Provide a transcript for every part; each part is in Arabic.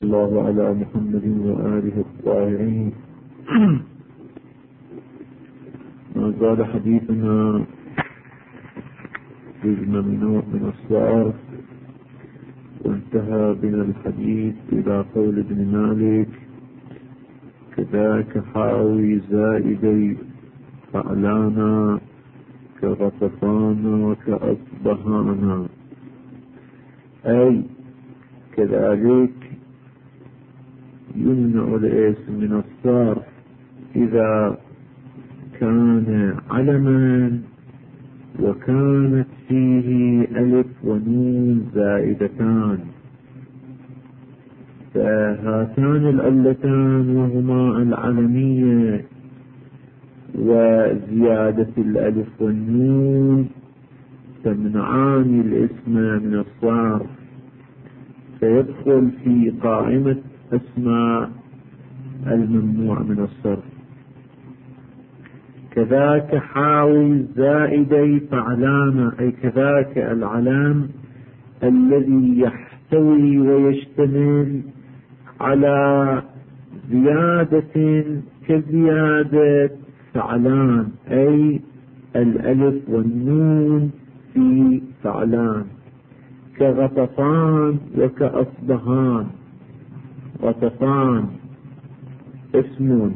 الله على محمد وآله الطاهرين. ما زال حديثنا في الممنوع من الصرف، وانتهى بنا الحديث إلى قول ابن مالك: كذاك حاوي زائدي فعلانا كغطفانا وكأصبهانا، أي كذلك يمنع الاسم من الصرف إذا كان علما وكانت فيه ألف ونون زائدتان، فهاتان العلتان وهما العلمية وزيادة الألف والنون تمنعان الاسم من الصرف، فيدخل في قائمة اسماء الممنوع من الصرف. كذاك حاوي زائدي فعلانا، أي كذاك العلام الذي يحتوي ويشتمل على زيادة كزيادة فعلان، أي الألف والنون في فعلان، كغطفان وكأصبهان. غطفان اسم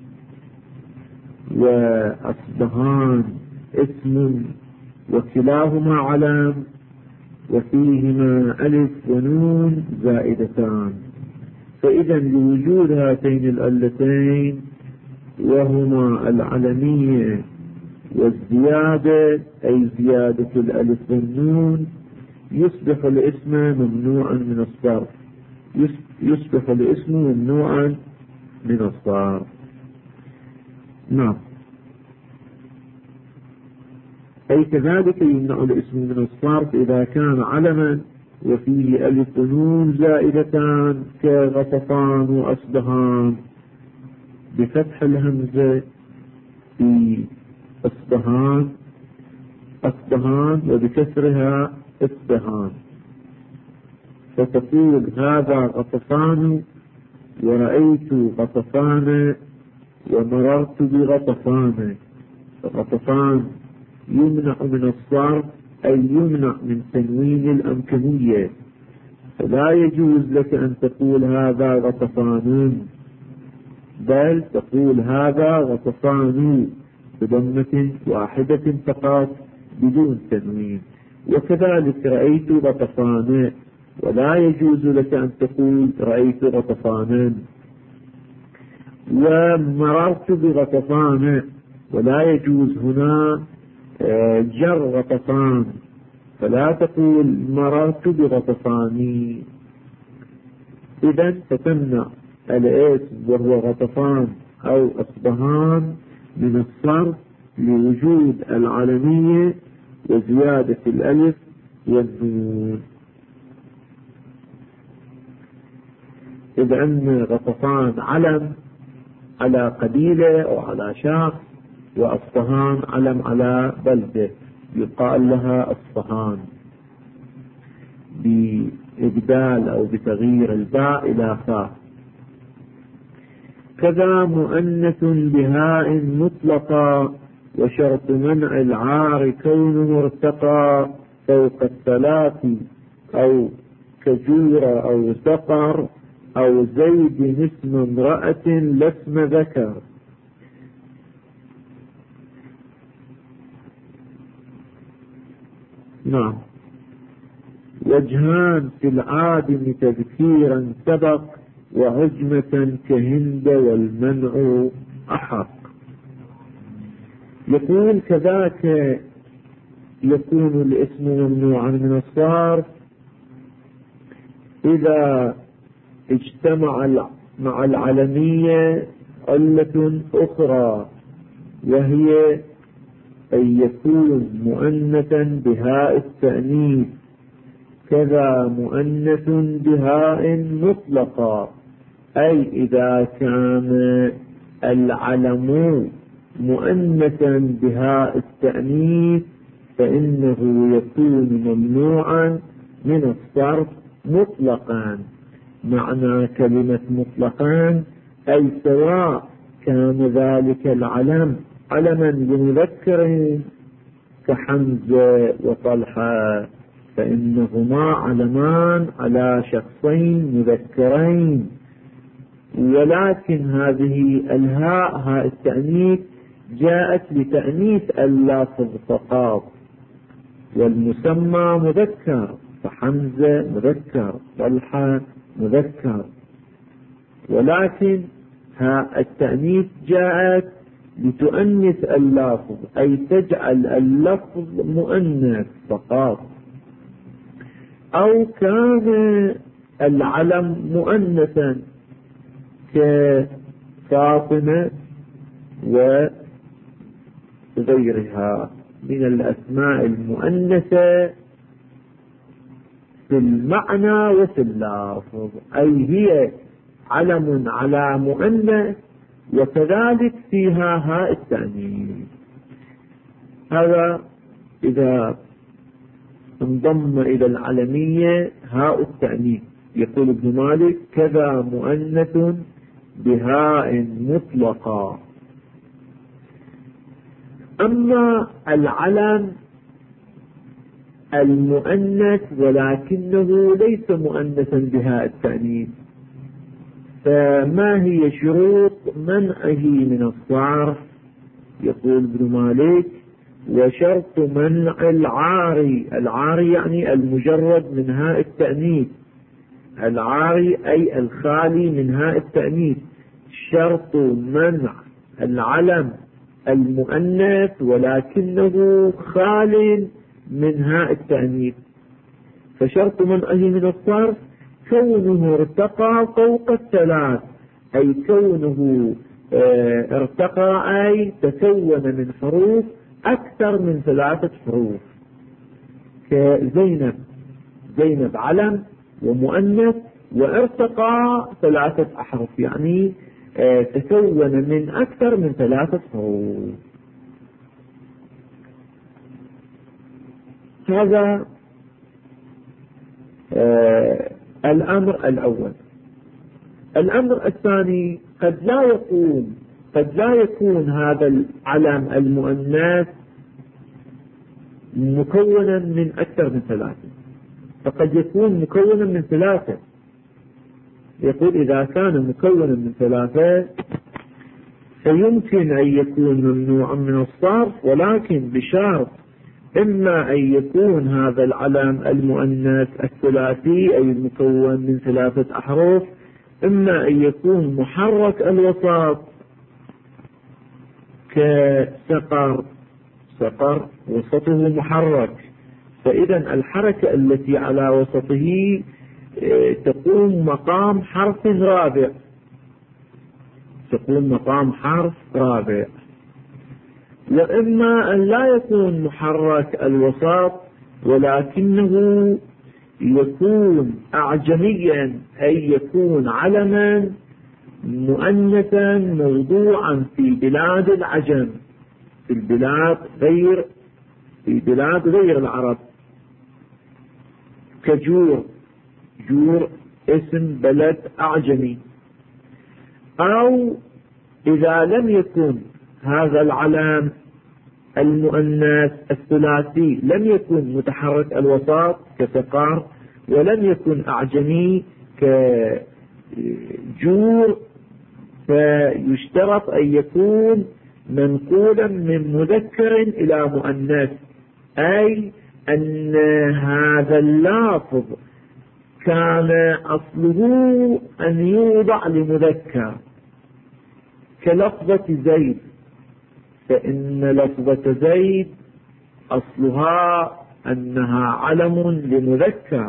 وأصبهان اسم، وكلاهما علم وفيهما ألف ونون زائدتان، فإذا لوجود هاتين الألتين وهما العلمية والزيادة، أي زيادة الألف والنون، يصبح الاسم ممنوعا من الصرف، يصبح الاسم ممنوعا من الصرف. نعم، أي كذلك يمنع الاسم من الصرف إذا كان علما وفيه ألف ونون زائدتان كغطفان وأصبهان، بفتح الهمزة في أصبهان وبكسرها أصبهان، فتقول هذا غطفان ورأيت غطفان ومررت بغطفان. غطفان يمنع من الصرف، أي يمنع من تنوين الأمكنية، فلا يجوز لك أن تقول هذا غطفان، بل تقول هذا غطفان بضمة واحدة فقط بدون تنوين. وكذلك رأيت غطفان، ولا يجوز لك أن تقول رأيت غطفانا. ومررت بغطفان، ولا يجوز هنا جر غطفان، فلا تقول مررت بغطفاني. إذن فتمنع الاسم وهو غطفان أو أصبهان من الصرف لوجود العلمية وزيادة الألف والنون. إذ أن غطفان علم على قبيلة أو على شخص، وأصفهان علم على بلدة يقال لها أصفهان بإبدال أو بتغيير الباء إلى فاء. كذا مؤنث بهاء مطلقا، وشرط منع العار كونه ارتقى فوق الثلاث، أو كجورة أو سقر أو زيد اسم امرأة لاسم ذكر. نعم، وجهان في العادم تذكيرا سبق، وعجمة كهند والمنع أحق. يقول كذاك يكون الاسم ممنوعا من الصرف إذا اجتمع مع العلمية علة أخرى، وهي أن يكون مؤنثا بهاء التأنيث، كذا مؤنث بهاء مطلقا، أي إذا كان العلم مؤنثا بهاء التأنيث فإنه يكون ممنوعا من الصرف مطلقا، معنى كلمة مطلقان أي سواء كان ذلك العلم علما لمذكر كحمزة وطلحة فإنهما علمان على شخصين مذكرين، ولكن هذه الهاء هاء التأنيث جاءت لتأنيث اللفظ فقط، والمسمى مذكر، فحمزة مذكر، طلحة مذكر، ولكن هاء التأنيث جاءت لتؤنث اللفظ أي تجعل اللفظ مؤنث فقط. أو كان العلم مؤنثا كفاطمة وغيرها من الأسماء المؤنثة في المعنى وفي اللفظ، أي هي علم على مؤنث وكذلك فيها هاء التأنيث. هذا إذا انضم إلى العلمية هاء التأنيث. يقول ابن مالك: كذا مؤنث بهاء مطلقة. أما العلم المؤنث ولكنه ليس مؤنثا بهاء التأنيث، فما هي شروط منعه من الصرف؟ يقول ابن مالك: وشرط منع العاري، العاري يعني المجرد من هاء التأنيث، العاري أي الخالي من هاء التأنيث، شرط منع العلم المؤنث ولكنه خال من هاء التأنيث، فشرط منعه من الصرف كونه ارتقى فوق الثلاث، أي كونه ارتقى أي تكون من حروف أكثر من 3 حروف، كزينب، زينب علم ومؤنث وارتقى 3 أحرف، يعني تكون من أكثر من 3 حروف. هذا الأمر الأول. الأمر الثاني: قد لا يكون هذا العلم المؤنث مكونا من أكثر من 3، فقد يكون مكونا من 3. يقول: إذا كان مكونا من 3 فيمكن أن يكون ممنوعا من الصرف، ولكن بشرط: إما أن يكون هذا العلم المؤنث الثلاثي أي المكون من 3 أحرف، إما أن يكون محرك الوسط كسقر، سقر وسطه محرك، فإذا الحركة التي على وسطه تقوم مقام حرف رابع، تقوم مقام حرف رابع. وإما أن لا يكون محرك الوسط ولكنه يكون أعجميا، أي يكون علما مؤنثا موضوعا في بلاد العجم، في بلاد غير العرب، كجور، جور اسم بلد أعجمي. أو إذا لم يكن هذا العلم المؤنث الثلاثي لم يكن متحرك الوسط كسقار، ولم يكن أعجمي كجور، فيشترط أن يكون منقولا من مذكر إلى مؤنث، أي أن هذا اللفظ كان أصله أن يوضع لمذكر، كلفظة زيد، فإن لفظة زيد أصلها أنها علم لمذكر،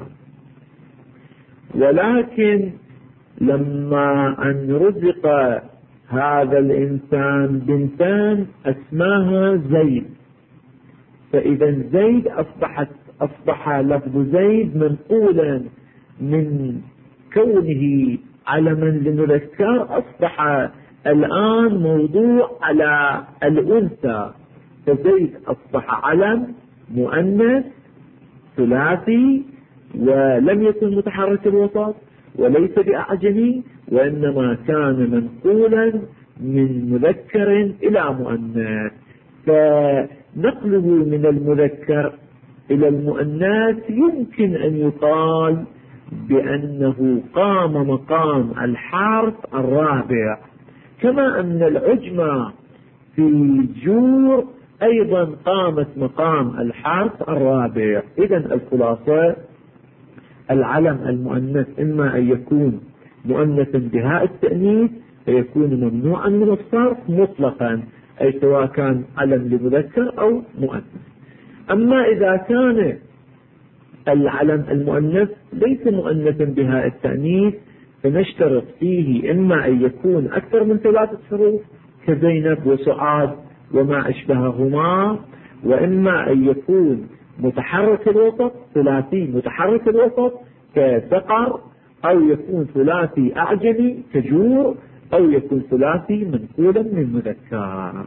ولكن لما أن رزق هذا الإنسان بنتان أسماها زيد، فإذا زيد أصبح لفظ زيد منقولا من كونه علما لمذكر، أصبح الآن موضوع على الأنثى، فزيد أصبح علم مؤنث ثلاثي ولم يكن متحرك الوسط، وليس بأعجمي، وإنما كان منقولا من مذكر إلى مؤنث. فنقله من المذكر إلى المؤنث يمكن أن يقال بأنه قام مقام الحرف الرابع، كما أن العجمة في جور أيضا قامت مقام الحرف الرابع. إذن الخلاصة العلم المؤنث إما أن يكون مؤنثا بهاء التأنيث فيكون ممنوعا من الصرف مطلقا، أي سواء كان علم لمذكر أو مؤنث. أما إذا كان العلم المؤنث ليس مؤنثا بهاء التأنيث فنشترط فيه إما أن يكون أكثر من 3 حروف كزينب وسعاد وما أشبههما، وإما أن يكون متحرك الوسط ثلاثي متحرك الوسط كسقر، أو يكون ثلاثي أعجمي كجور، أو يكون ثلاثي منقولا من مذكر.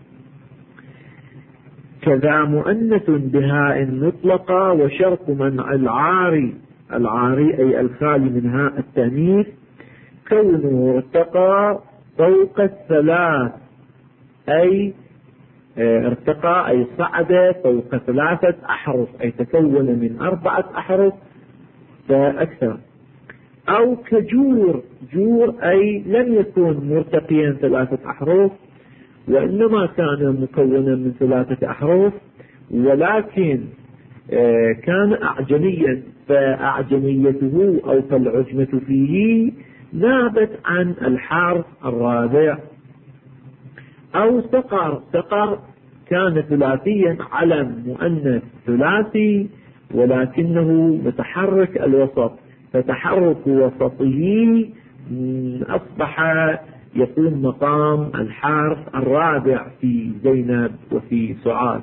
كذا مؤنث بهاء مطلقة، وشرط منع العاري أي الخالي من هاء التأنيث كونه ارتقى فوق 3، أي ارتقى أي صعد فوق 3 أحرف، أي تكون من 4 أحرف فأكثر. أو كجور، جور أي لم يكن مرتقيا 3 أحرف وإنما كان مكونا من 3 أحرف، ولكن كان أعجميا، فأعجميته أو فالعجمة فيه نابت عن الحرف الرابع. أو سقر كان ثلاثيا علم مؤنث ثلاثي ولكنه متحرك الوسط، فتحرك وسطه أصبح يقوم مقام الحرف الرابع في زينب وفي سعاد.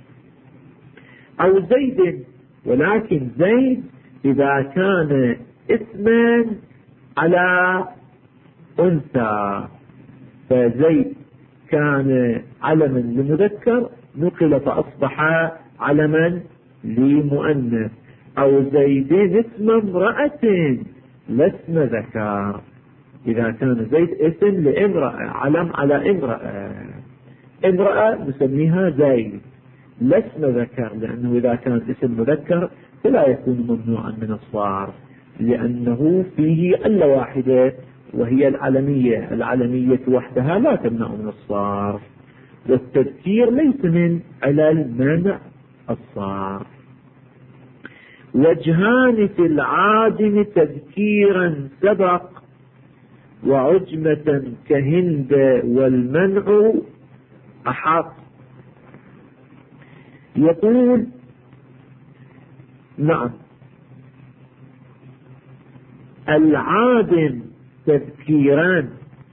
أو زيد، ولكن زيد إذا كان اسما على أنثى، فزيد كان علما لمذكر نقل فأصبح علما لمؤنث. أو زيدين اسم امرأة لا اسم ذكر، إذا كان زيد اسم لامرأة علم على امرأة نسميها زيد لا اسم ذكر، لأنه إذا كان اسم مذكر فلا يكون ممنوعا من الصرف، لأنه فيه علة واحدة وهي العلمية وحدها لا تمنع من الصرف، والتذكير ليس من علل منع الصرف. وجهان في العاجم تذكيرا سبق، وعجمة كهند والمنع أحق. يقول نعم العادم تذكيران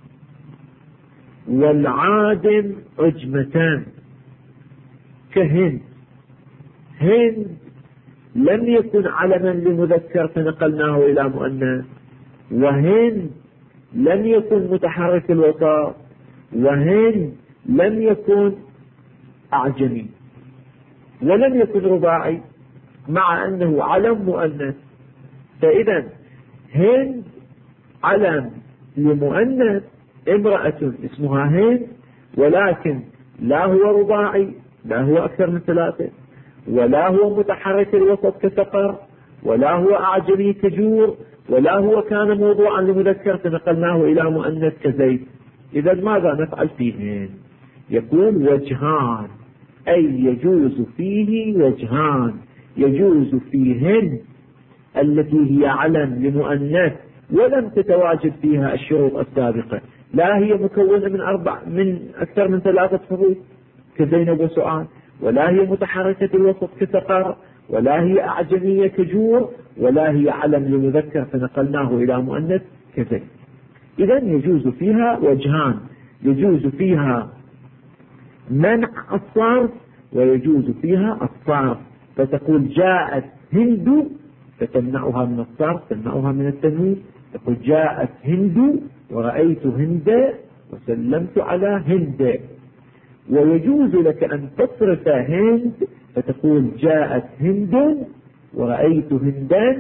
والعادم عجمتان كهند. هند لم يكن علما لمذكر فنقلناه إلى مؤنث، وهند لم يكن متحرك الوسط، وهند لم يكن أعجمي، ولم يكن رباعي مع أنه علم مؤنث. فإذا هند علم لمؤنث، امرأة اسمها هند، ولكن لا هو رباعي، لا هو أكثر من 3، ولا هو متحرك الوسط كسقر، ولا هو أعجمي كجور، ولا هو كان موضوعا لمذكر فنقلناه إلى مؤنث كزيد. إذا ماذا نفعل فيهن؟ يقول وجهان، أي يجوز فيه وجهان، يجوز فيهن التي هي علم لمؤنث ولم تتواجد فيها الشروط السابقة، لا هي مكونة من أكثر من 3 حروف كزينب وسعاد، ولا هي متحركة الوسط كسقر، ولا هي أعجمية كجور، ولا هي علم لمذكر فنقلناه إلى مؤنث كزيد. إذا يجوز فيها وجهان، يجوز فيها منع الصرف ويجوز فيها الصرف. فتقول جاءت هند فتمنعها من الصرف، تمنعها من التنوين. تقول جاءت هند ورأيت هند وسلمت على هند. ويجوز لك أن تصرف هند فتقول جاءت هند ورأيت هندا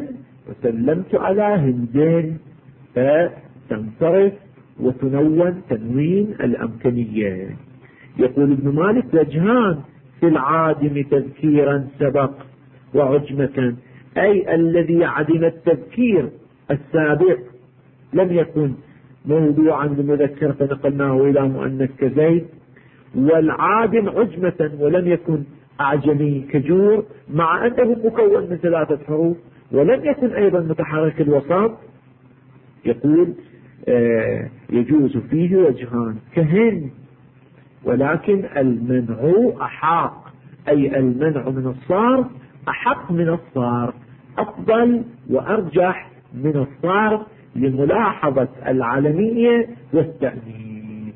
وسلمت على هند، فتنصرف وتنون تنوين الأمكنية. يقول ابن مالك: وجهان في العادم تذكيرا سبق وعجمة، أي الذي عدم التذكير السابق لم يكن موضوعا لمذكر فنقلناه إلى مؤنث كزيد، والعادم عجمة ولم يكن أعجمي كجور، مع أنه مكون من 3 حروف ولم يكن أيضا متحرك الوسط. يقول يجوز فيه وجهان كهن، ولكن المنع أحق، أي المنع من الصرف أحق من الصرف، أفضل وأرجح من الصرف لملاحظة العلمية والتأنيث.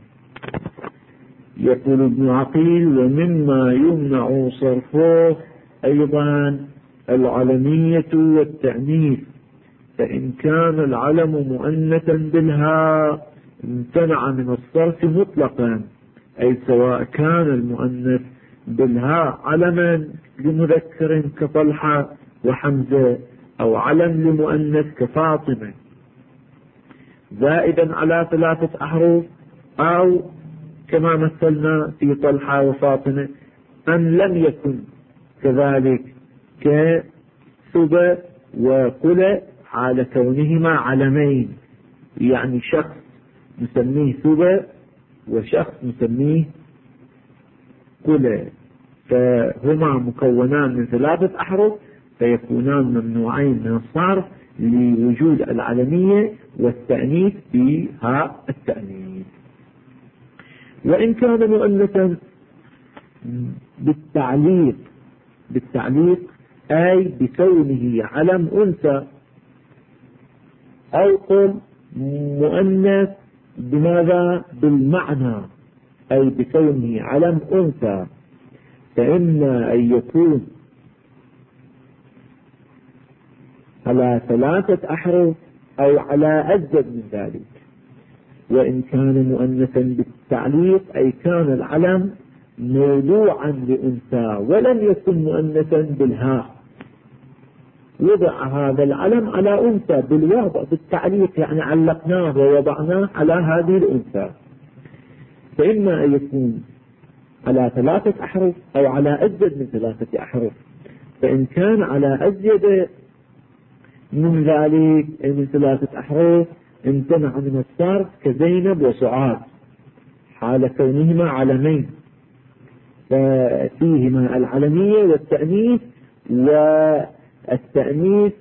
يقول ابن عقيل: ومما يمنع صرفه أيضا العلمية والتأنيث، فإن كان العلم مؤنثا بالهاء امتنع من الصرف مطلقا، أي سواء كان المؤنث بالهاء علما لمذكر كطلحة وحمزة، أو علم لمؤنث كفاطمة زائدا على 3 أحرف، أو كما مثلنا في طلحة وفاطمة، أن لم يكن كذلك كثبة وقلة حال كونهما علمين، يعني شخص نسميه ثبة وشخص نسميه قلة، فهما مكونان من 3 أحرف، فيكونان ممنوعين من الصرف لوجود العلمية والتأنيث في هاء التأنيث. وإن كان مؤنثا بالتعليق أي بكونه علم أنثى، أو قل مؤنث بماذا؟ بالمعنى، أي بكونه علم أنثى، فإما أن يكون على 3 أحرف أو على أزيد من ذلك. وإن كان مؤنثا بالتعليق أي كان العلم موضوعا لأنثى ولم يكن مؤنثا بالهاء، وضع هذا العلم على أنثى بالوضع بالتعليق، يعني علقناه ووضعناه على هذه الأنثى، فإما أن يكون على 3 أحرف أو على أزيد من 3 أحرف. فإن كان على أزيد من ذلك أي من 3 أحرف امتنع من الصرف كزينب وسعاد حال كونهما علمين، ففيهما العلمية والتأنيث. والتأنيث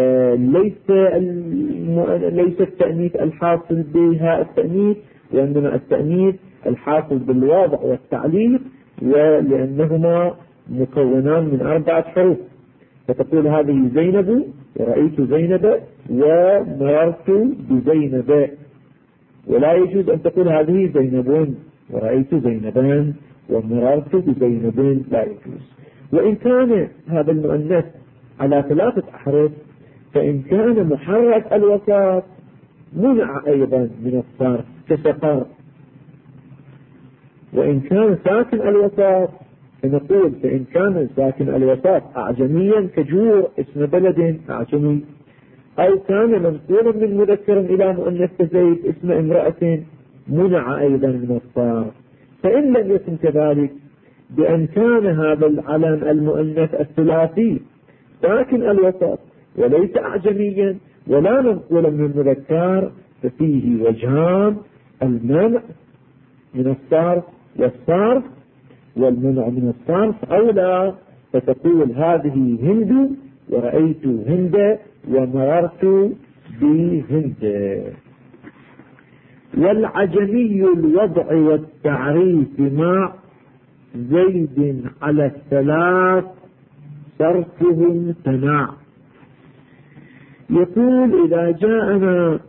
ليس التأنيث الحاصل بها التأنيث، وإنما التأنيث الحاصل بالوضع والتعليق، ولأنهما مكونان من 4 حروف، فتقول هذه زينب ورأيت زينب ومررت بزينب، ولا يجوز أن تقول هذه زينب ورأيت زينبان ومررت بزينب، لا يجوز. وإن كان هذا المؤنث على 3 أحرف، فإن كان محرك الوسط منع أيضا من الصرف كسقر. وإن كان ساكن الوسط فنقول فإن كان ساكن الوسط أعجميا كجور اسم بلد أعجمي، أو كان منقولا من مذكر إلى مؤنث كزيد اسم امرأة منع أيضا من الصرف. فإن لم يكن كذلك، بأن كان هذا العلم المؤنث الثلاثي ساكن الوسط وليس أعجميا ولا منقولا من مذكر، ففيه وجهان: المنع من الصرف والصرف، والمنع من الصرف أولى، فتقول هذه هند ورأيت هند ومررت بهند. والعجمي الوضع والتعريف مع زيد على 3 صرفه امتنع. يقول إذا جاءنا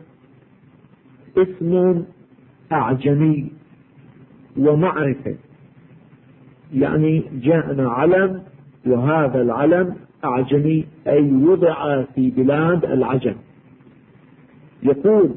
اسم أعجمي ومعرفة، يعني جاءنا علم وهذا العلم أعجمي أي وضع في بلاد العجم، يقول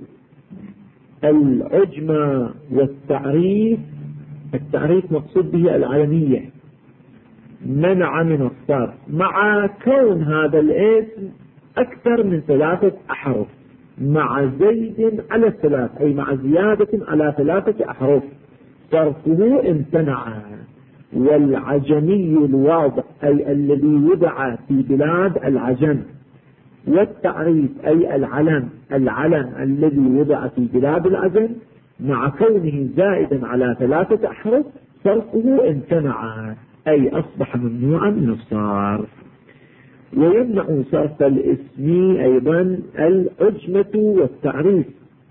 العجمة والتعريف، التعريف مقصود به العلمية، منع من الصرف مع كون هذا الاسم أكثر من 3 أحرف مع زيد على الثلاث، أي مع زيادة على 3 أحرف، صرفه امتنع. والعجمي الواضح أي الذي وضع في بلاد العجم، والتعريف أي العلم الذي وضع في بلاد العجم مع كونه زائدا على 3 أحرف صرفه امتنع، أي أصبح ممنوعا من الصرف. ويمنع صرف الاسم أيضا العجمة والتعريف،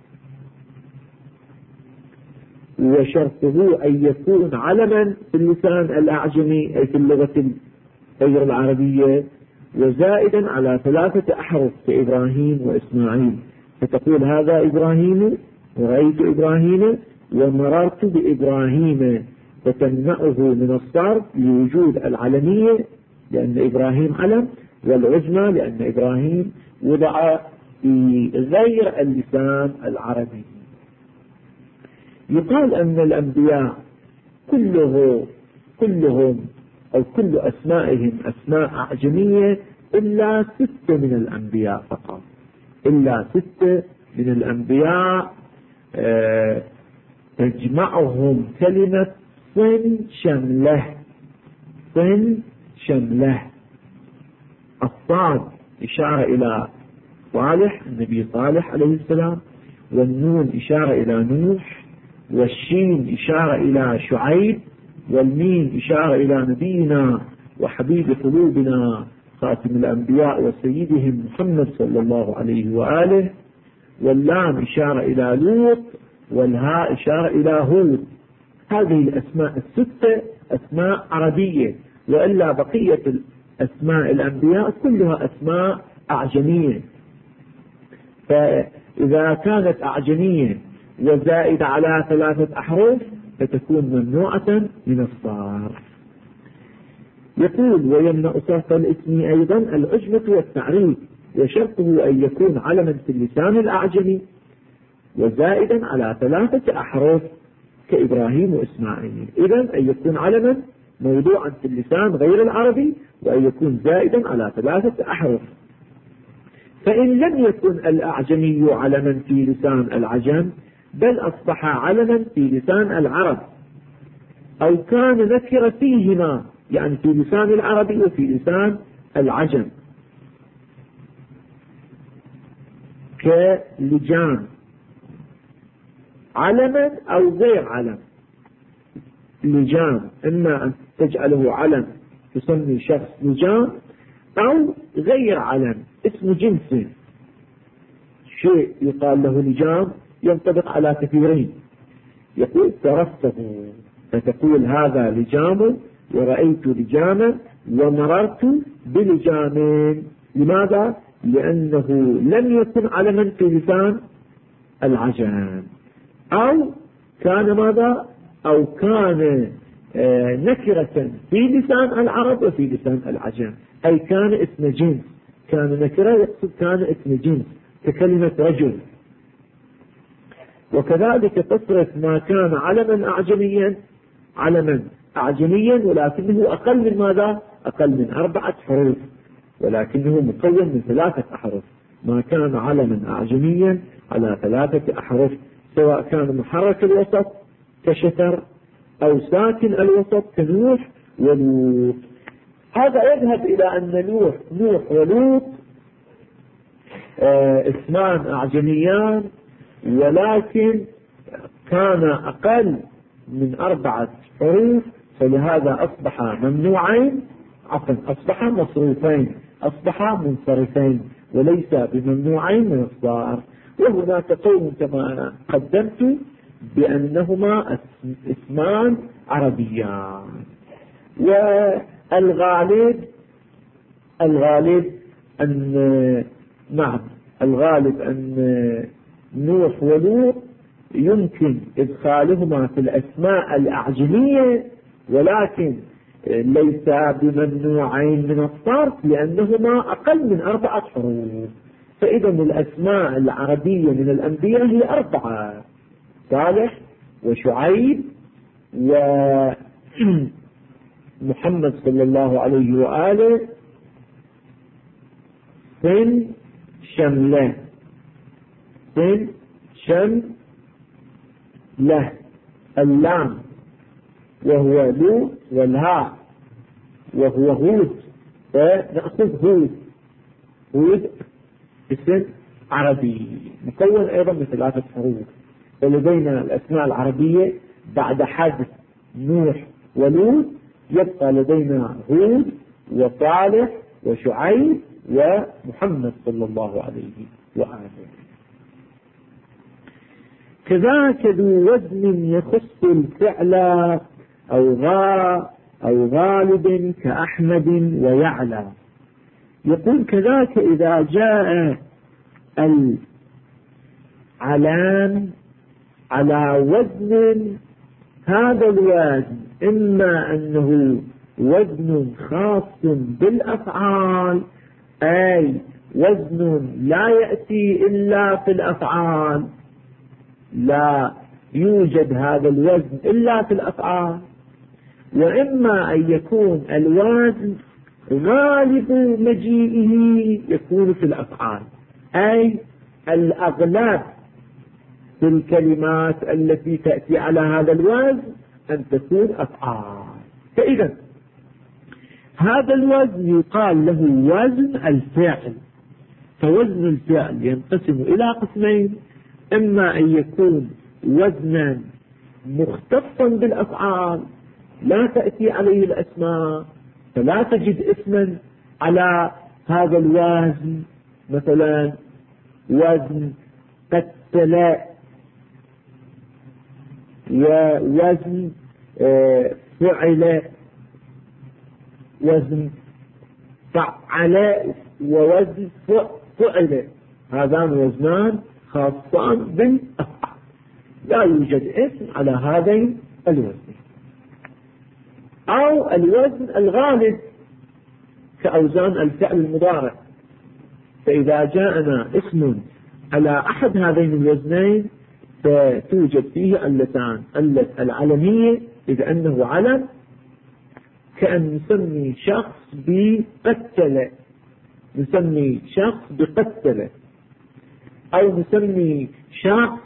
وشرطه أن يكون علما في اللسان الأعجمي أي في اللغة غير العربية، وزائدا على 3 أحرف كإبراهيم وإسماعيل، فتقول هذا إبراهيم ورأيت إبراهيم ومررت بإبراهيم، فتمنعه من الصرف لوجود العلمية لأن إبراهيم علم، والعجمة لأن إبراهيم وضع في غير اللسان العربي. يقال أن الأنبياء كلهم أو كل أسمائهم أسماء أعجمية إلا 6 من الأنبياء فقط، إلا 6 من الأنبياء تجمعهم كلمة صن شمله. الصاد إشارة إلى صالح النبي صالح عليه السلام، والنون إشارة إلى نوح، والشين إشارة إلى شعيب، والميم إشارة إلى نبينا وحبيب قلوبنا خاتم الأنبياء وسيدهم محمد صلى الله عليه وآله، واللام إشارة إلى لوط، والهاء إشارة إلى هود. هذه الأسماء ال6 أسماء عربية، وإلا بقية أسماء الأنبياء كلها أسماء أعجمية. فإذا كانت أعجمية وزائد على 3 أحرف فتكون ممنوعة من الصرف. يقول ويمنع صرف الاسم أيضا العجمة والتعريف، وشرطه أن يكون علما في اللسان الأعجمي وزائدا على 3 أحرف كإبراهيم وإسماعيل. إذن أن يكون علما موضوعا في اللسان غير العربي، وأن يكون زائدا على 3 أحرف. فإن لم يكن الأعجمي علما في لسان العجم بل أصبح علما في لسان العرب، أو كان نكر فيهما، يعني في لسان العربي وفي لسان العجم، كلجام، علما أو غير علم. لجام إما أن تجعله علم تسمي شخص لجام، أو غير علم اسم جنس، شيء يقال له لجام ينطبق على كثيرين. يقول ترسته، فتقول هذا لجام ورأيت لجاما ومررت بلجام. لماذا؟ لأنه لم يكن علما في لسان العجم، أو كان ماذا؟ أو كان نكرة في لسان العرب وفي لسان العجم، أي كان اسم جنس. كان نكرة يقصد كان اسم جنس ككلمة رجل. وكذلك تصرف ما كان علما أعجميا ولكنه أقل من ماذا؟ أقل من 4 حروف، ولكنه مكون من 3 أحرف. ما كان علما أعجميا على 3 أحرف، سواء كان محرك الوسط كشتر أو ساكن الوسط كنوح ولوط. هذا يذهب إلى أن نوح ولوط اسمان أعجميان، ولكن كان أقل من 4 حروف، فلهذا أصبح ممنوعين، أصبح مصروفين، أصبح منصرفين، وليس بممنوعين من الصرف. وهناك قول كما قدمت بأنهما اسمان عربيان. والغالب أن نوح ولوط يمكن إدخالهما في الأسماء الأعجمية، ولكن ليس بممنوعين من الصرف لأنهما أقل من 4 حروف. فإذا الأسماء العربية من الأنبياء هي 4: صالح وشعيب ومحمد صلى الله عليه وآله سن شملة، سن شملة، اللام وهو لو، والهاء وهو هود، فنأخذ هود اسم عربي مكون أيضا من 3 حروف. ولدينا الأسماء العربية بعد حذف نوح ولود يبقى لدينا هود وصالح وشعيب ومحمد صلى الله عليه وآله. كذاك ذو وزن يخص الفعل أو غالب كأحمد ويعلى. يقول كذاك إذا جاء العلام على وزن، هذا الوزن إما أنه وزن خاص بالأفعال، أي وزن لا يأتي إلا في الأفعال، لا يوجد هذا الوزن إلا في الأفعال، وإما أن يكون الوزن غالب مجيئه يكون في الأفعال، أي الأغلب في الكلمات التي تأتي على هذا الوزن أن تكون أفعال. فإذا هذا الوزن يقال له وزن الفعل. فوزن الفعل ينقسم إلى قسمين، إما أن يكون وزنا مختصا بالأفعال لا تأتي عليه الأسماء، فلا تجد اسما على هذا الوزن، مثلا وزن قتل ووزن فعل، وزن فعل ووزن فعل، هذان وزنان خاصان بالأفعال، لا يوجد اسم على هذين الوزن. أو الوزن الغالب كأوزان الفعل المضارع، فإذا جاءنا اسم على أحد هذين الوزنين فتوجد فيه علتان، علة العلمية إذا أنه علم، كأن نسمي شخص بقتل، نسمي شخص بقتل، أو نسمي شخص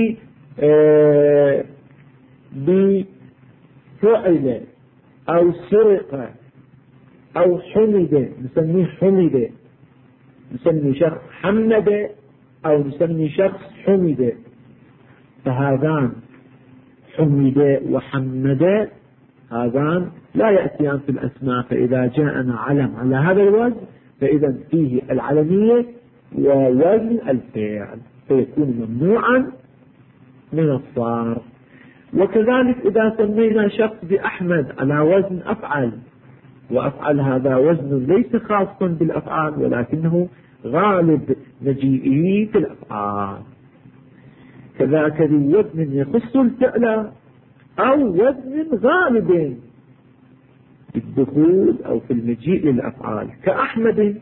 بفعل أو سرق أو حمد، نسميه حمد، نسمي شخص حمد أو نسمي شخص حمد. فهذان حمد وحمد هذان لا يأتيان في الأسماء، فإذا جاءنا علم على هذا الوزن فإذا فيه العلمية ووزن الفعل، فيكون ممنوعا من الصرف. وكذلك إذا سمينا شخص بأحمد على وزن أفعل، وأفعل هذا وزن ليس خاصا بالأفعال ولكنه غالب مجيئه في الأفعال. كذاك ذي وزن يخص الفعل أو وزن غالب في الدخول أو في المجيء للأفعال كأحمد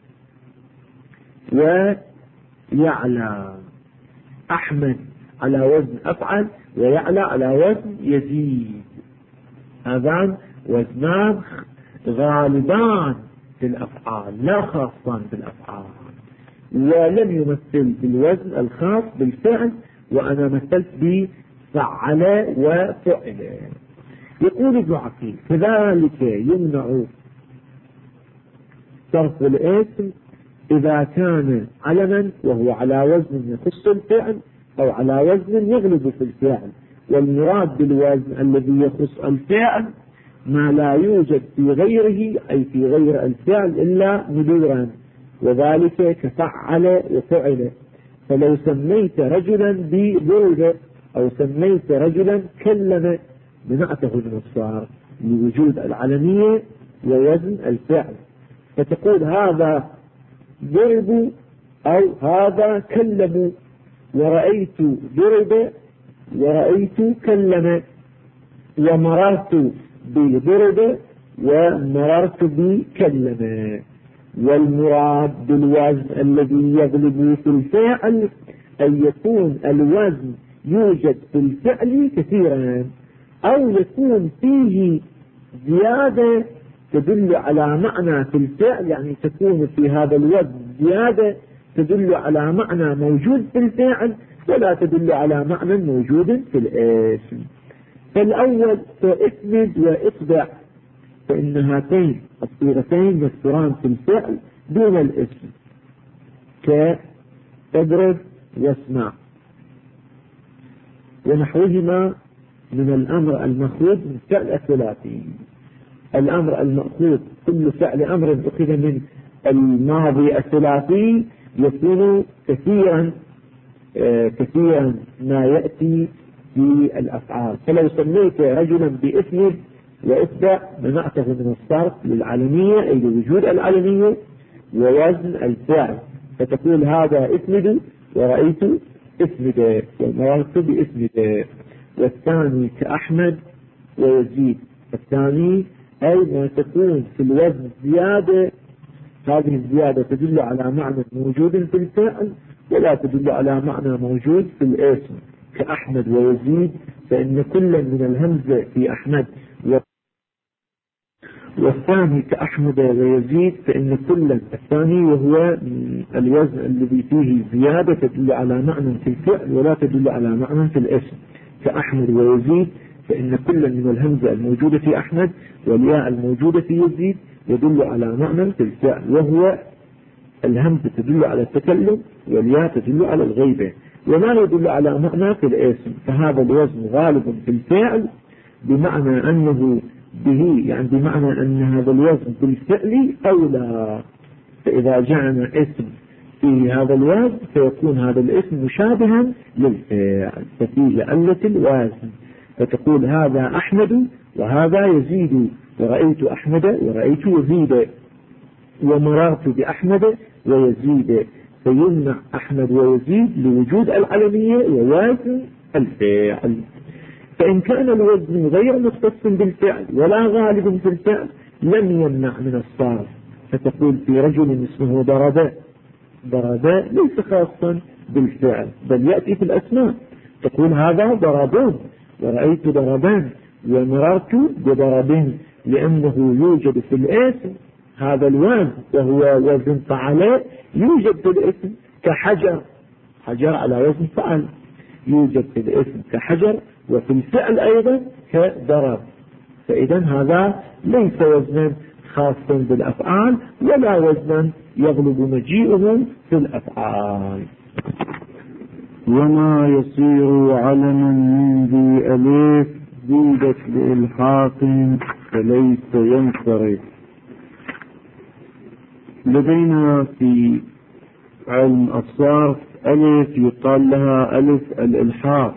ويعلى. أحمد على وزن أفعل ويعلى على وزن يزيد، هذان وزنان غالبان في الأفعال لا خاصان بالأفعال. ولم يمثل بالوزن الخاص بالفعل، وأنا مثلت بفعل وفعل. يقول ابن عقيل كذلك يمنع صرف الاسم إذا كان علما وهو على وزن يخص الفعل أو على وزن يغلب في الفعل، والمراد بالوزن الذي يخص الفعل ما لا يوجد في غيره، أي في غير الفعل إلا مدورا، وذلك كفعل وفعل. فلو سميت رجلا بضرب أو سميت رجلا كلم منعته من الصرف لوجود العلمية ووزن الفعل، فتقول هذا ضرب أو هذا كلم، ورأيت ضرب ورأيت كلم، ومررت بضرب ومررت بكلم. والمراد بالوزن الذي يغلب في الفعل أن يكون الوزن يوجد في الفعل كثيرا، أو يكون فيه زيادة تدل على معنى في الفعل، يعني تكون في هذا الوزن زيادة تدل على معنى موجود في الفعل ولا تدل على معنى موجود في الاسم. فالأول فاسند واصدع، فإن هاتين الصيغتين يذكران في الفعل دون الاسم، كاضرب واسمع ونحوهما من الأمر المأخوذ من فعل الثلاثي. الأمر المأخوذ كل فعل أمر أخذ من الماضي الثلاثي يكون كثيرا ما يأتي في الأفعال. فلو سميت رجلا باسم وإصدع منعته من الصرف للعلمية أي لوجود العلمية ووزن الفعل، فتقول هذا اسمد ورأيت اسمد ومررت باسمد. والثاني كأحمد ويزيد، الثاني أي ما تكون في الوزن زيادة، هذه الزيادة تدل على معنى موجود في الفعل ولا تدل على معنى موجود في الاسم، كأحمد ويزيد، فإن كل من الهمزة في أحمد والثاني كأحمد ويزيد، فإن كل الثاني وهو الوزن الذي فيه زيادة تدل على معنى في الفعل ولا تدل على معنى في الاسم، كأحمد ويزيد، فإن كل من الهمزة الموجودة في أحمد والياء الموجودة في يزيد يدل على معنى في الفعل، وهو الهمزة تدل على التكلم والياء تدل على الغيبة، وما يدل على معنى في الاسم. فهذا الوزن غالب في الفعل بمعنى أنه به، يعني بمعنى أن هذا الوزن بالفعل أولى. فإذا جعلنا اسم في هذا الوزن فيكون هذا الاسم مشابها للفعل، ففيه علة الوزن، فتقول هذا أحمد وهذا يزيد، ورأيت أحمد ورأيت يزيد، ومررت بأحمد ويزيد، فيمنع أحمد ويزيد لوجود العلمية ووزن الفعل. فإن كان الوزن غير مختص بالفعل ولا غالب في الفعل لم يمنع من الصرف، فتقول في رجل اسمه ضرب، ضرب ليس خاصا بالفعل بل يأتي في الأسماء، تقول هذا ضربون ورأيت ضربان ومررت بضربين، لأنه يوجد في الاسم هذا الوزن وهو وزن فعل يوجد في الاسم، كحجر، حجر على وزن فعل يوجد في الاسم كحجر، وفي الفعل أيضا كضرب. فإذا هذا ليس وزنا خاصا بالأفعال ولا وزنا يغلب مجيئه في الأفعال. وما يصير علما من ذي ألف زيدت بإلحاق فليس ينصرف. لدينا في علم الصرف ألف يقال لها ألف الإلحاق،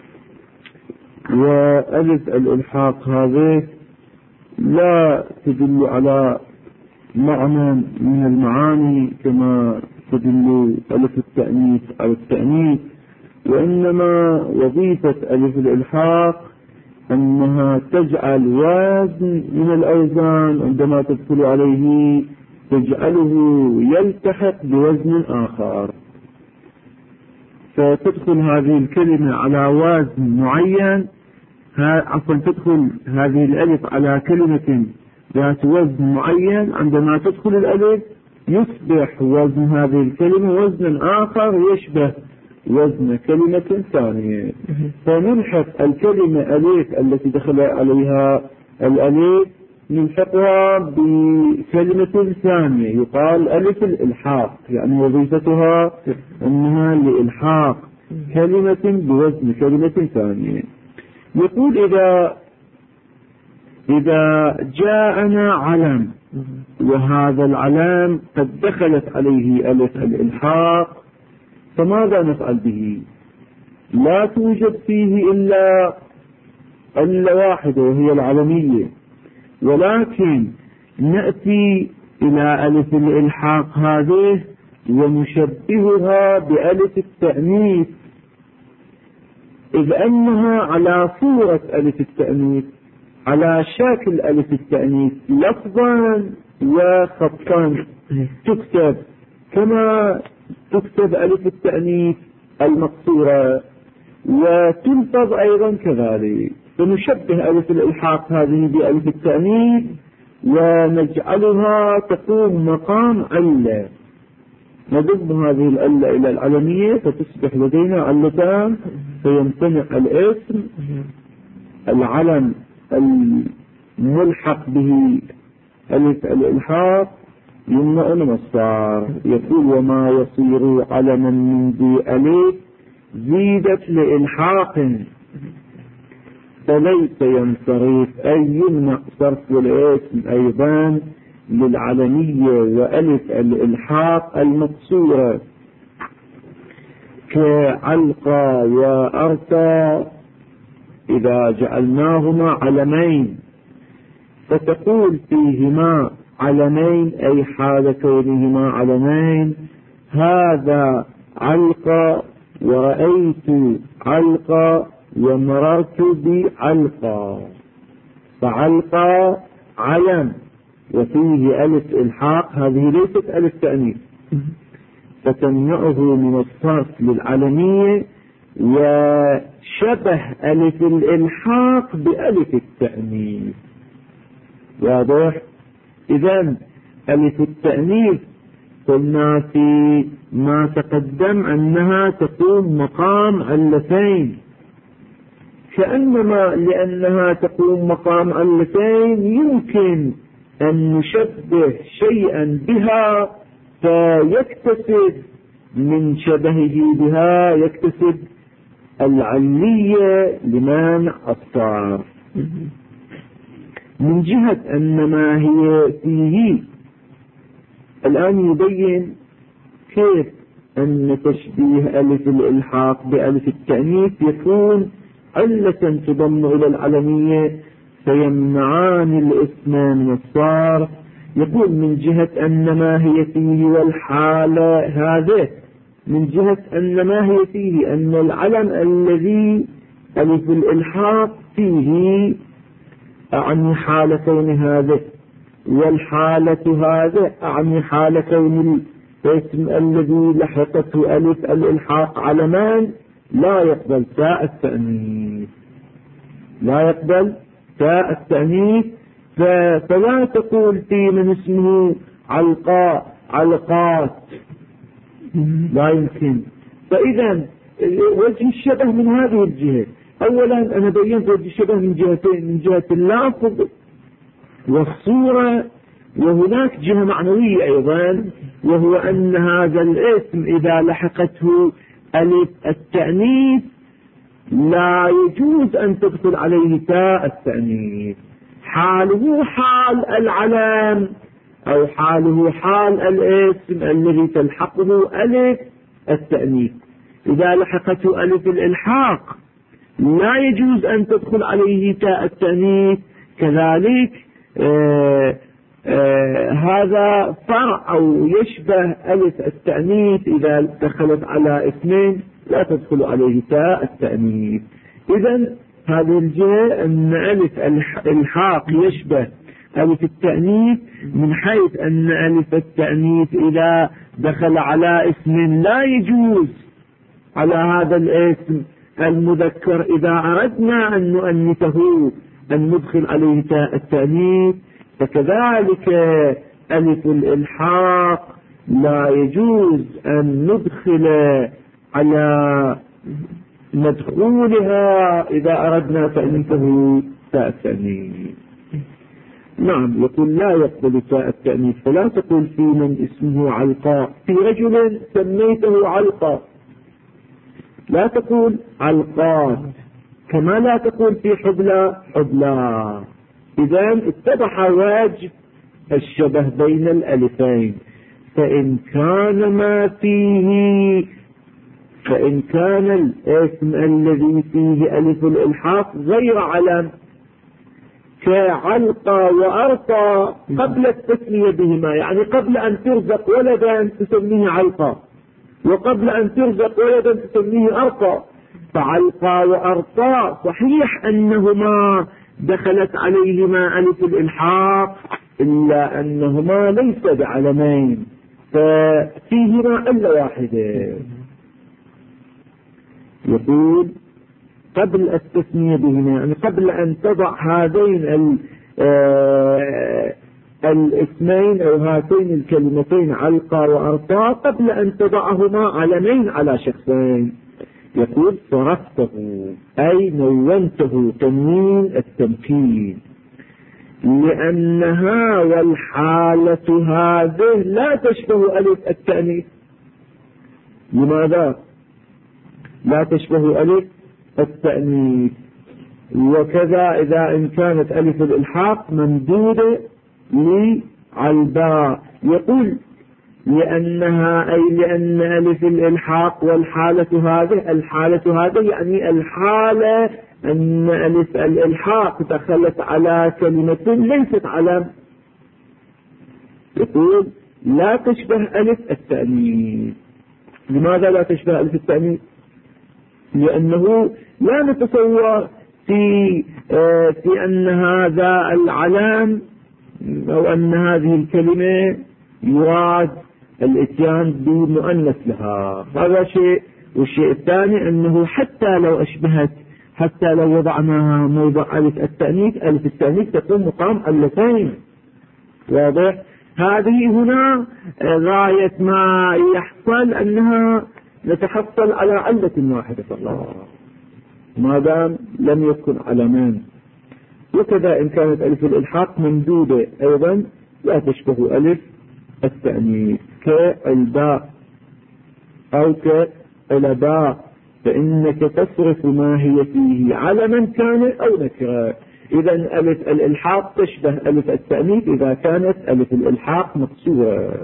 وألف الإلحاق هذه لا تدل على معنى من المعاني كما تدل ألف التأنيث أو التأنيث، وإنما وظيفة ألف الإلحاق أنها تجعل وزن من الأوزان عندما تدخل عليه تجعله يلتحق بوزن آخر، فتدخل هذه الكلمة على وزن معين، عفوا تدخل هذه الألف على كلمة ذات وزن معين، عندما تدخل الألف يصبح وزن هذه الكلمة وزنا آخر يشبه وزن كلمة ثانية، فنلحق الكلمة ألف التي دخل عليها الألف نلحقها بكلمة ثانية يقال ألف الإلحاق، يعني وظيفتها أنها لإلحاق كلمة بوزن كلمة ثانية. يقول إذا جاءنا علم وهذا العلم قد دخلت عليه ألف الإلحاق فماذا نفعل به؟ لا توجد فيه إلا واحدة وهي العلمية، ولكن نأتي إلى ألف الإلحاق هذه ونشبهها بألف التأنيث، إذ أنها على صورة ألف التأنيث، على شكل ألف التأنيث لفظا وخطا، تكتب كما تكتب ألف التأنيث المقصورة وتلفظ أيضا كذلك، فنشبه ألف الإلحاق هذه بألف التأنيث ونجعلها تقوم مقام علة، نضم هذه العلة إلى العلمية فتصبح لدينا علتان، فيمتنع الاسم العلم الملحق به ألف الإلحاق يمنع المصدر. يقول وما يصير علما من ذي ألف زيدت لإلحاق فليس ينصرف، أي يمنع صرف الاسم أيضا للعلمية وألف الإلحاق المقصورة كعلقى وأرتى إذا جعلناهما علمين، فتقول فيهما علمين أي حال كونهما علمين، هذا علقى ورأيت علقى ومررت بعلقى، فعلقى علم وفيه ألف إلحاق، هذه ليست ألف تأنيث، فتمنعه من الصرف للعلمية، وشبه ألف الإلحاق بألف التأنيث. واضح؟ إذن ألف التأنيث قلنا في ما تقدم أنها تقوم مقام علتين، كأنما لأنها تقوم مقام علتين يمكن أن نشبه شيئا بها فيكتسب من شبهه بها يكتسب العلية لمنع الصرف، من جهة أن ما هي فيه. الآن يبين كيف أن تشبيه ألف الإلحاق بألف التأنيث يكون علة تضم إلى العلمية فيمنعان الاسم من الصرف. يقول من جهة أن ما هي فيه والحالة هذه، من جهة أن ما هي فيه أن العلم الذي ألف الإلحاق فيه أعني حال كون هذا، والحالة هذا أعني حال كون الاسم الذي لحقته ألف الإلحاق علمان لا يقبل تاء التأنيث، لا يقبل تاء التأنيث، فلا تقول في من اسمه علقاء علقات، لا يمكن. فإذا وجه الشبه من هذه الجهة، أولا أنا بينت وجه الشبه من جهتين، من جهة اللفظ والصورة، وهناك جهة معنوية أيضا، وهو أن هذا الاسم إذا لحقته ألف التأنيث لا يجوز أن تدخل عليه تاء التأنيث، حاله حال العلم أو حاله حال الاسم الذي تلحقه ألف التأنيث، إذا لحقته ألف الإلحاق لا يجوز أن تدخل عليه تاء التأنيث. كذلك هذا فرع أو يشبه ألف التأنيث إذا دخلت على اسمين لا تدخل عليه تاء التأنيث. إذن هذه الجهة أن ألف الحاق يشبه ألف التأنيث من حيث أن ألف التأنيث إذا دخل على اسم لا يجوز على هذا الاسم المذكر إذا أردنا أن نؤنثه أن ندخل عليه تاء التأنيث، فكذلك ألف الإلحاق لا يجوز أن ندخل على مدخولها إذا أردنا تأنيثه تاء التأنيث. نعم، يقول لا يقبل تاء التأنيث، فلا تقول في من اسمه علقاء، في رجل سميته علقاء لا تقول علقات، كما لا تقول في حبلى حبلى. إذن اتضح واجب الشبه بين الألفين، فإن كان الاسم الذي فيه ألف الإلحاق غير علم كعلقى وأرقى قبل التسمية بهما، يعني قبل أن ترزق ولدا تسميه علقى، وقبل أن ترزق ولدا تسميه أرقى، فعلقى وأرقى صحيح أنهما دخلت عليهما ألف الإلحاق إلا أنهما ليس بعلمين، ففيهما علة واحدة. يقول قبل التسمية بهما، يعني قبل أن تضع هذين الاسمين أو هاتين الكلمتين علقة وأرطاء قبل أن تضعهما علمين على شخصين. يقول صرفته أي نونته تنوين التمكين، لأنها والحالة هذه لا تشبه ألف التأنيث. لماذا لا تشبه ألف التأنيث؟ وكذا إذا إن كانت ألف الإلحاق ممدودة للباء. يقول لأنها أي لأن ألف الإلحاق والحالة هذه، الحالة هذه يعني الحالة أن ألف الإلحاق دخلت على كلمة ليست علم. يقول لا تشبه ألف التأنيث. لماذا لا تشبه ألف التأنيث؟ لأنه لا نتصور في أن هذا العلم أو أن هذه الكلمة يراد الاتيان بمؤنث لها، هذا شيء. والشيء الثاني أنه حتى لو أشبهت، حتى لو وضعناها موضع ألف التأنيث، ألف التأنيث تكون مقام ألفين. واضح؟ هذه هنا غاية ما يحصل أنها نتحصل على علة واحدة فقط ما دام لم يكن علمان. وكذا إن كانت ألف الإلحاق ممدودة أيضا لا تشبه ألف التأنيث كالباء أو كالباء، فإنك تصرف ما هي فيه علما كان أو نكرة. إذا ألف الإلحاق تشبه ألف التأنيث إذا كانت ألف الإلحاق مكسورة.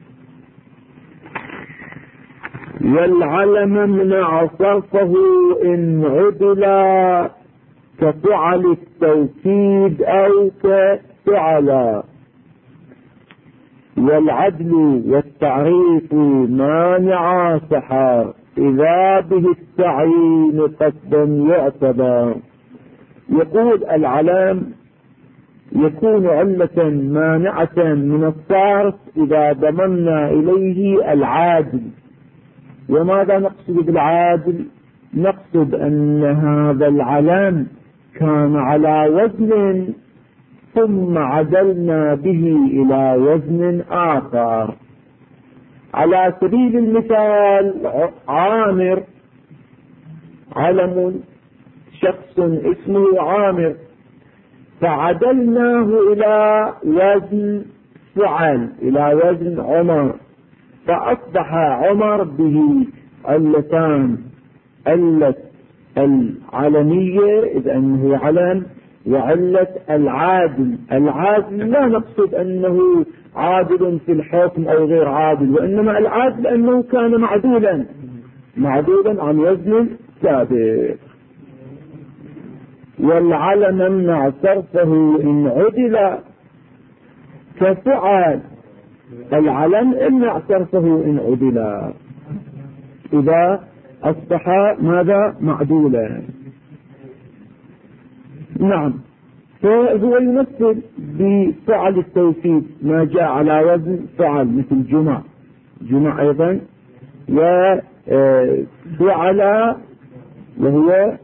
والعلم منع صرفه إن عدل كفعل التوكيد أو كفعل. والعدل والتعريف مانع سحر إذا به التعيين قصدا يعتبر. يقول العلم يكون علة مانعة من الصرف إذا ضممنا إليه العادل. وماذا نقصد بالعادل؟ نقصد أن هذا العلم كان على وزن ثم عدلنا به إلى وزن آخر. على سبيل المثال عامر، علم شخص اسمه عامر، فعدلناه إلى وزن فعل، إلى وزن عمر، فأصبح عمر به علتان، علة العلمية إذ أنه علم، وعلة العادل. العادل لا نقصد أنه عادل في الحكم أو غير عادل، وإنما العادل أنه كان معدولا عن وزن سابق. والعلم منع صرفه إن عدل كفعل. العلم امنع صرفه إن عدل إذا أصبح ماذا؟ معدولا. نعم، فهو يمثل بفعل التوكيد ما جاء على وزن فعل، مثل جمع أيضا، وفعل وهو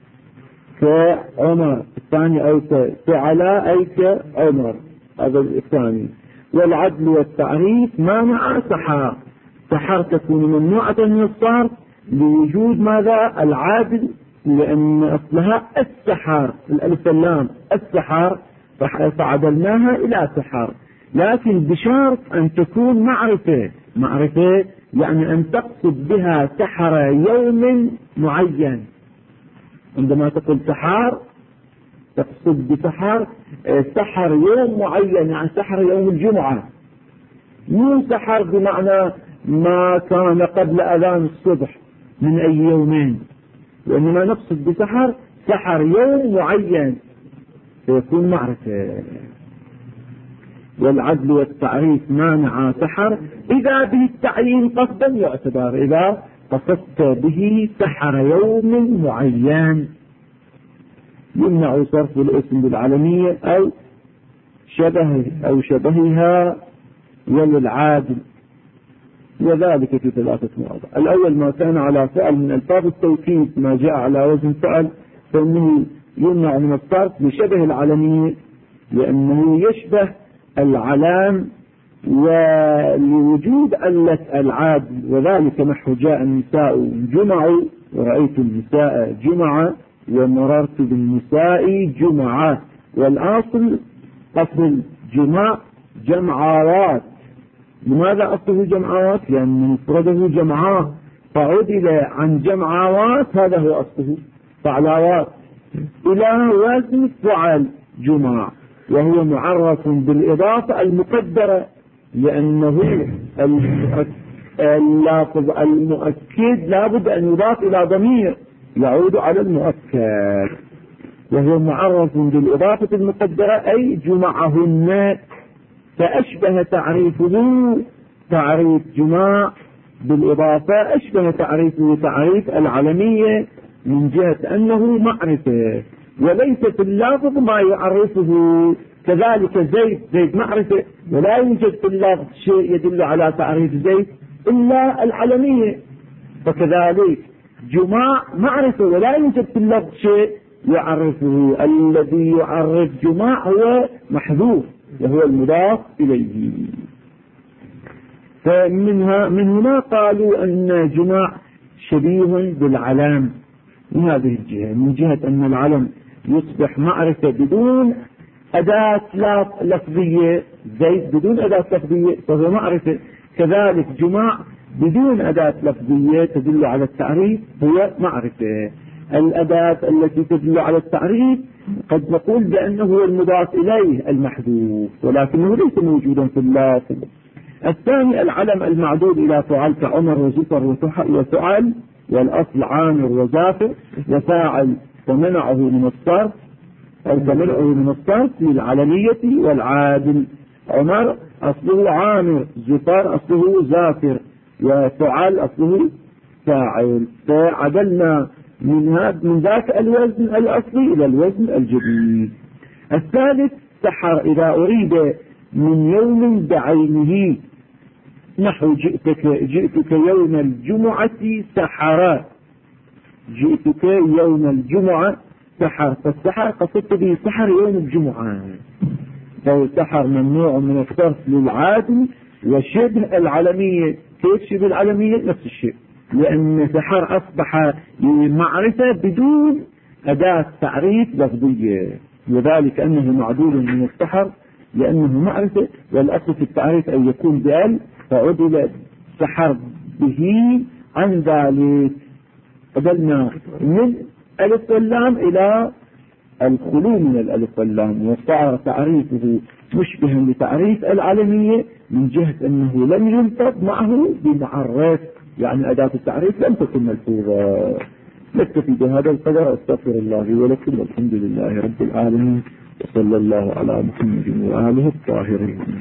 كعمر الثاني، أو كفعل أي كعمر هذا الثاني. والعدل والتعريف مانع سحر. سحر تكون ممنوعة من الصرف لوجود ماذا؟ العادل، لأن أصلها السحر، الألف اللام السحر، فعدلناها إلى سحر، لكن بشرط أن تكون معرفة يعني أن تقصد بها سحر يوم معين. عندما تقول سحر تقصد بسحر سحر يوم معين، يعني سحر يوم الجمعة، مو سحر بمعنى ما كان قبل أذان الصبح من أي يومين، وإنما نقصد بسحر سحر يوم معين فيكون معرفة. والعدل والتعريف مانع سحر إذا به التعيين قصدا يعتبر، إذا قصدت به سحر يوم معين. يمنع صرف الاسم بالعلمية أو شبهها وللعادل، وذلك في 3 مواضع. الأول ما كان على فعل من ألفاظ التوكيد ما جاء على وزن فعل فإنه يمنع من الصرف لشبه العلمية، لأنه يشبه العلام ولوجود علة العادل، وذلك نحو جاء النساء جمعوا ورأيت النساء جمعة ومررت بالنساء جمعة. والأصل أصل جمع جمعات. لماذا أصله جمعات؟ لأن مفرده جمعات فعدل عن جمعات، هذا هو أصله فعلاوات إلى وزن فعل جمع، وهو معرف بالإضافة المقدرة لأنه اللافظ المؤكد لابد أن يضاف إلى ضمير يعود على المؤكد، وهو معرف بالإضافة المقدرة أي جمعهن، فأشبه تعريفه تعريف جماع بالإضافة، أشبه تعريفه تعريف العلمية من جهة أنه معرفة وليس في اللفظ ما يعرفه. كذلك زيد معرفة ولا يوجد في اللفظ شيء يدل على تعريف زيد إلا العلمية، فكذلك جماع معرفة ولا يوجد في اللفظ شيء يعرفه. الذي يعرف جماع هو محذوف وهو المضاف إليه. من هنا قالوا أن جماع شبيه بالعلم من هذه الجهة، من جهة أن العلم يصبح معرفة بدون أداة لفظية، زيد بدون أداة لفظية فهو معرفة، كذلك جماع بدون أداة لفظية تدل على التعريف هو معرفة. الأداة التي تدل على التعريف قد نقول بأنه هو المضاف إليه المحذوف ولكنه ليس موجودا في اللفظ. الثاني العلم المعدود إلى فعل كعمر وزفر وفعل، والأصل عامر وزافر وفاعل ومنعه من الصرف أو كمنعه من الصرف للعلمية والعادل. عمر أصله عامر، زفر أصله زافر، وفعل أصله فاعل، فعدلنا من ذاك الوزن الأصلي إلى الوزن الجديد. الثالث سحر إذا أريد من يوم بعينه نحو جئتك يوم الجمعة سحرا، جئتك يوم الجمعة سحر، فالسحر قصدت به سحر يوم الجمعة، فالسحر ممنوع من الصرف للعادل وشبه العلمية. كيف شبه العلمية؟ نفس الشيء، لأن سحر أصبح معرفة بدون أداة تعريف لفظية، وذلك أنه معدول من السحر لأنه معرفة، والأصل في التعريف أن يكون بأل فعدل سحر به عن ذلك. قبلنا من ألف واللام إلى الخلو من الألف واللام، وصار تعريفه مشبها لتعريف العلمية من جهة أنه لم ينطق معه بمعرف، يعني أداة التعريف لم تكن ملفوظة. نكتفي بهذا القدر، أستغفر الله ولكم، والحمد لله رب العالمين، وصلى الله على محمد وآله الطاهرين.